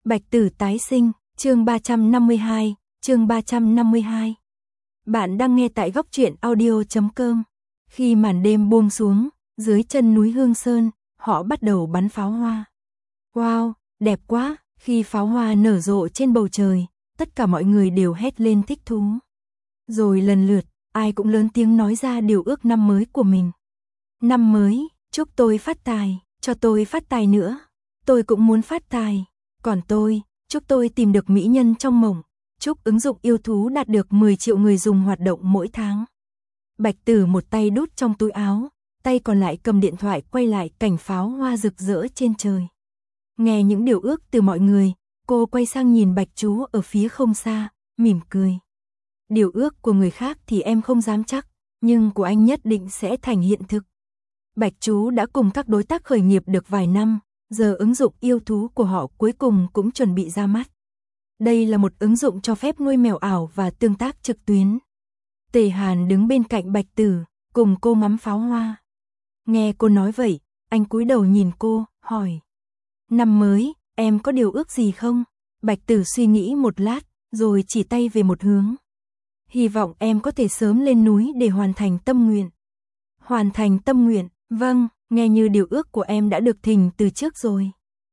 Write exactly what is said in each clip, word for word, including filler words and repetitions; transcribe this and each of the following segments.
Bạch Tử tái sinh, chương ba trăm năm mươi hai, chương ba trăm năm mươi hai. Bạn đang nghe tại góc truyện audio chấm com. Khi màn đêm buông xuống, dưới chân núi Hương Sơn, họ bắt đầu bắn pháo hoa. Wow, đẹp quá, khi pháo hoa nở rộ trên bầu trời, tất cả mọi người đều hét lên thích thú. Rồi lần lượt, ai cũng lớn tiếng nói ra điều ước năm mới của mình. Năm mới, chúc tôi phát tài, cho tôi phát tài nữa. Tôi cũng muốn phát tài. Còn tôi, chúc tôi tìm được mỹ nhân trong mộng. Chúc ứng dụng yêu thú đạt được mười triệu người dùng hoạt động mỗi tháng. Bạch Tử một tay đút trong túi áo, tay còn lại cầm điện thoại quay lại cảnh pháo hoa rực rỡ trên trời. Nghe những điều ước từ mọi người, cô quay sang nhìn Bạch Chú ở phía không xa, mỉm cười. Điều ước của người khác thì em không dám chắc, nhưng của anh nhất định sẽ thành hiện thực. Bạch Chú đã cùng các đối tác khởi nghiệp được vài năm, giờ ứng dụng yêu thú của họ cuối cùng cũng chuẩn bị ra mắt. Đây là một ứng dụng cho phép nuôi mèo ảo và tương tác trực tuyến. Tề Hàn đứng bên cạnh Bạch Tử, cùng cô ngắm pháo hoa. Nghe cô nói vậy, anh cúi đầu nhìn cô, hỏi. Năm mới, em có điều ước gì không? Bạch Tử suy nghĩ một lát, rồi chỉ tay về một hướng. Hy vọng em có thể sớm lên núi để hoàn thành tâm nguyện. Hoàn thành tâm nguyện, vâng, nghe như điều ước của em đã được thỉnh từ trước rồi.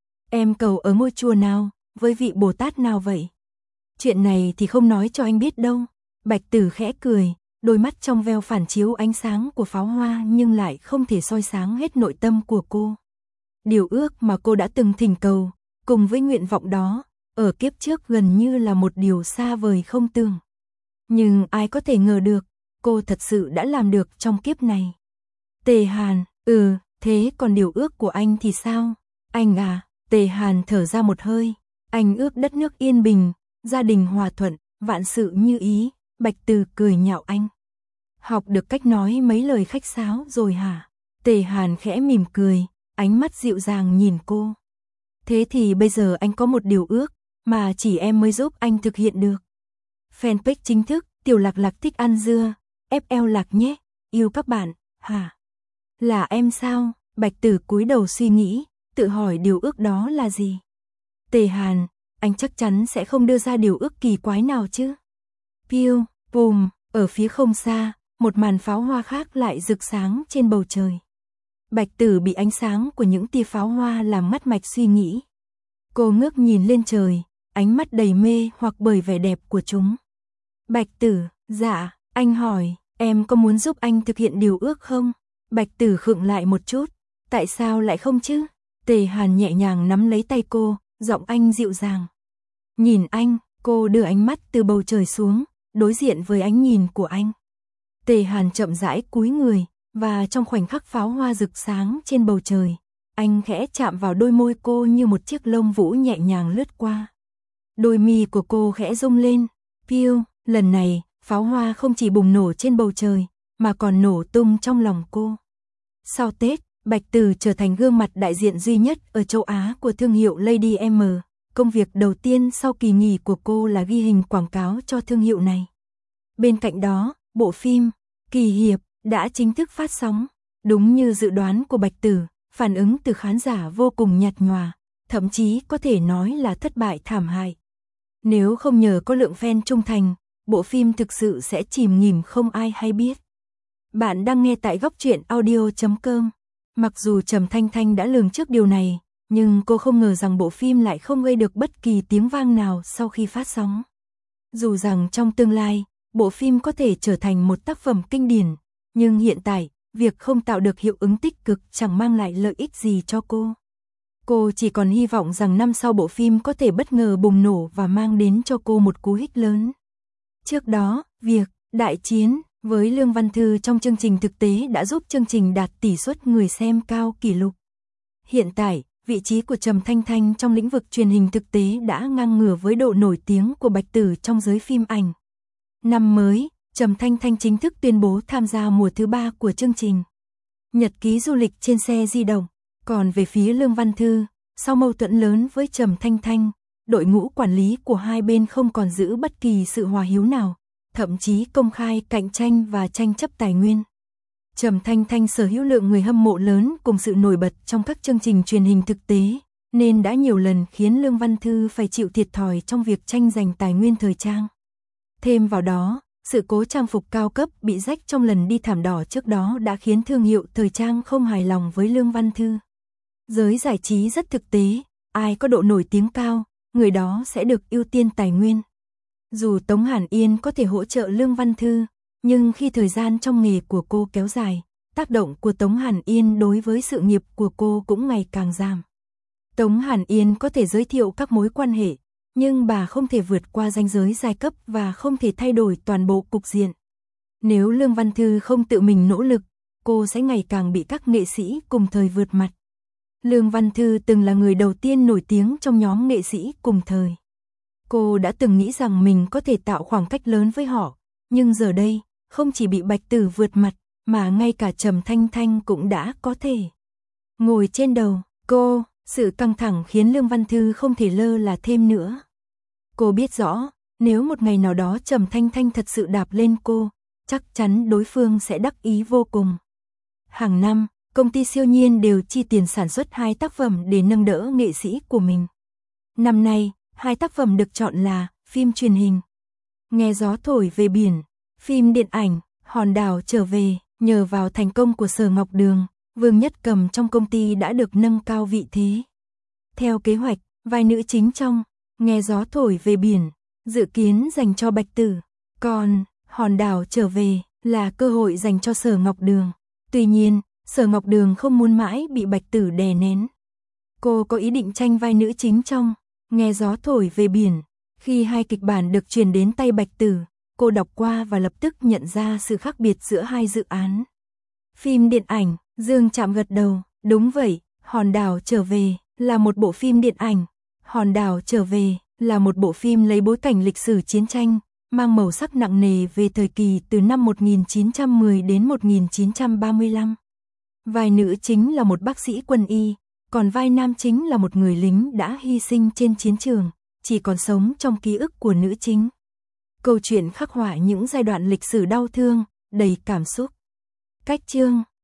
Em cầu ở ngôi chùa nào, với vị Bồ Tát nào vậy? Chuyện này thì không nói cho anh biết đâu. Bạch Tử khẽ cười, đôi mắt trong veo phản chiếu ánh sáng của pháo hoa nhưng lại không thể soi sáng hết nội tâm của cô. Điều ước mà cô đã từng thỉnh cầu, cùng với nguyện vọng đó, ở kiếp trước gần như là một điều xa vời không tưởng. Nhưng ai có thể ngờ được, cô thật sự đã làm được trong kiếp này. Tề Hàn, ừ, thế còn điều ước của anh thì sao? Anh à, Tề Hàn thở ra một hơi, anh ước đất nước yên bình, gia đình hòa thuận, vạn sự như ý. Bạch Tử cười nhạo anh. Học được cách nói mấy lời khách sáo rồi hả? Tề Hàn khẽ mỉm cười, ánh mắt dịu dàng nhìn cô. Thế thì bây giờ anh có một điều ước, mà chỉ em mới giúp anh thực hiện được. Fanpage chính thức, Tiểu Lạc Lạc thích ăn dưa, ép lờ Lạc nhé, yêu các bạn, hả? Là em sao? Bạch Tử cúi đầu suy nghĩ, tự hỏi điều ước đó là gì? Tề Hàn, anh chắc chắn sẽ không đưa ra điều ước kỳ quái nào chứ? Piu, bùm, ở phía không xa, một màn pháo hoa khác lại rực sáng trên bầu trời. Bạch Tử bị ánh sáng của những tia pháo hoa làm mắt mạch suy nghĩ. Cô ngước nhìn lên trời, ánh mắt đầy mê hoặc bởi vẻ đẹp của chúng. Bạch Tử, dạ, anh hỏi, em có muốn giúp anh thực hiện điều ước không? Bạch Tử khựng lại một chút, tại sao lại không chứ? Tề Hàn nhẹ nhàng nắm lấy tay cô, giọng anh dịu dàng. Nhìn anh, cô đưa ánh mắt từ bầu trời xuống, đối diện với ánh nhìn của anh. Tề Hàn chậm rãi cúi người, và trong khoảnh khắc pháo hoa rực sáng trên bầu trời, anh khẽ chạm vào đôi môi cô như một chiếc lông vũ nhẹ nhàng lướt qua. Đôi mi của cô khẽ rung lên, piu, lần này, pháo hoa không chỉ bùng nổ trên bầu trời, mà còn nổ tung trong lòng cô. Sau Tết, Bạch Tử trở thành gương mặt đại diện duy nhất ở châu Á của thương hiệu Lady M. Công việc đầu tiên sau kỳ nghỉ của cô là ghi hình quảng cáo cho thương hiệu này. Bên cạnh đó, bộ phim Kỳ Hiệp đã chính thức phát sóng. Đúng như dự đoán của Bạch Tử, phản ứng từ khán giả vô cùng nhạt nhòa, thậm chí có thể nói là thất bại thảm hại. Nếu không nhờ có lượng fan trung thành, bộ phim thực sự sẽ chìm nghỉm không ai hay biết. Bạn đang nghe tại góc truyện audio chấm com. Mặc dù Trầm Thanh Thanh đã lường trước điều này, nhưng cô không ngờ rằng bộ phim lại không gây được bất kỳ tiếng vang nào sau khi phát sóng. Dù rằng trong tương lai, bộ phim có thể trở thành một tác phẩm kinh điển, nhưng hiện tại, việc không tạo được hiệu ứng tích cực chẳng mang lại lợi ích gì cho cô. Cô chỉ còn hy vọng rằng năm sau bộ phim có thể bất ngờ bùng nổ và mang đến cho cô một cú hích lớn. Trước đó, việc đại chiến với Lương Văn Thư trong chương trình thực tế đã giúp chương trình đạt tỷ suất người xem cao kỷ lục. Hiện tại, vị trí của Trầm Thanh Thanh trong lĩnh vực truyền hình thực tế đã ngang ngửa với độ nổi tiếng của Bạch Tử trong giới phim ảnh. Năm mới, Trầm Thanh Thanh chính thức tuyên bố tham gia mùa thứ ba của chương trình Nhật ký du lịch trên xe di động. Còn về phía Lương Văn Thư, sau mâu thuẫn lớn với Trầm Thanh Thanh, đội ngũ quản lý của hai bên không còn giữ bất kỳ sự hòa hiếu nào, thậm chí công khai cạnh tranh và tranh chấp tài nguyên. Trầm Thanh Thanh sở hữu lượng người hâm mộ lớn cùng sự nổi bật trong các chương trình truyền hình thực tế, nên đã nhiều lần khiến Lương Văn Thư phải chịu thiệt thòi trong việc tranh giành tài nguyên thời trang. Thêm vào đó, sự cố trang phục cao cấp bị rách trong lần đi thảm đỏ trước đó đã khiến thương hiệu thời trang không hài lòng với Lương Văn Thư. Giới giải trí rất thực tế, ai có độ nổi tiếng cao, người đó sẽ được ưu tiên tài nguyên. Dù Tống Hàn Yên có thể hỗ trợ Lương Văn Thư, nhưng khi thời gian trong nghề của cô kéo dài, tác động của Tống Hàn Yên đối với sự nghiệp của cô cũng ngày càng giảm. Tống Hàn Yên có thể giới thiệu các mối quan hệ, nhưng bà không thể vượt qua ranh giới giai cấp và không thể thay đổi toàn bộ cục diện. Nếu Lương Văn Thư không tự mình nỗ lực, cô sẽ ngày càng bị các nghệ sĩ cùng thời vượt mặt. Lương Văn Thư từng là người đầu tiên nổi tiếng trong nhóm nghệ sĩ cùng thời. Cô đã từng nghĩ rằng mình có thể tạo khoảng cách lớn với họ, nhưng giờ đây, không chỉ bị Bạch Tử vượt mặt, mà ngay cả Trầm Thanh Thanh cũng đã có thể ngồi trên đầu cô. Sự căng thẳng khiến Lương Văn Thư không thể lơ là thêm nữa. Cô biết rõ, nếu một ngày nào đó Trầm Thanh Thanh thật sự đạp lên cô, chắc chắn đối phương sẽ đắc ý vô cùng. Hàng năm, công ty Siêu Nhiên đều chi tiền sản xuất hai tác phẩm để nâng đỡ nghệ sĩ của mình. Năm nay, hai tác phẩm được chọn là phim truyền hình Nghe gió thổi về biển, phim điện ảnh Hòn đảo trở về. Nhờ vào thành công của Sở Ngọc Đường, Vương Nhất Cầm trong công ty đã được nâng cao vị thế. Theo kế hoạch, vai nữ chính trong Nghe gió thổi về biển dự kiến dành cho Bạch Tử, còn Hòn đảo trở về là cơ hội dành cho Sở Ngọc Đường. Tuy nhiên, Sở Ngọc Đường không muốn mãi bị Bạch Tử đè nén. Cô có ý định tranh vai nữ chính trong Nghe gió thổi về biển. Khi hai kịch bản được truyền đến tay Bạch Tử, cô đọc qua và lập tức nhận ra sự khác biệt giữa hai dự án. Phim điện ảnh, Dương Trạm gật đầu, đúng vậy, Hòn đảo trở về là một bộ phim điện ảnh. Hòn đảo trở về là một bộ phim lấy bối cảnh lịch sử chiến tranh, mang màu sắc nặng nề về thời kỳ từ năm một nghìn chín trăm mười đến một nghìn chín trăm ba mươi lăm. Vai nữ chính là một bác sĩ quân y, còn vai nam chính là một người lính đã hy sinh trên chiến trường, chỉ còn sống trong ký ức của nữ chính. Câu chuyện khắc họa những giai đoạn lịch sử đau thương, đầy cảm xúc. Cách chương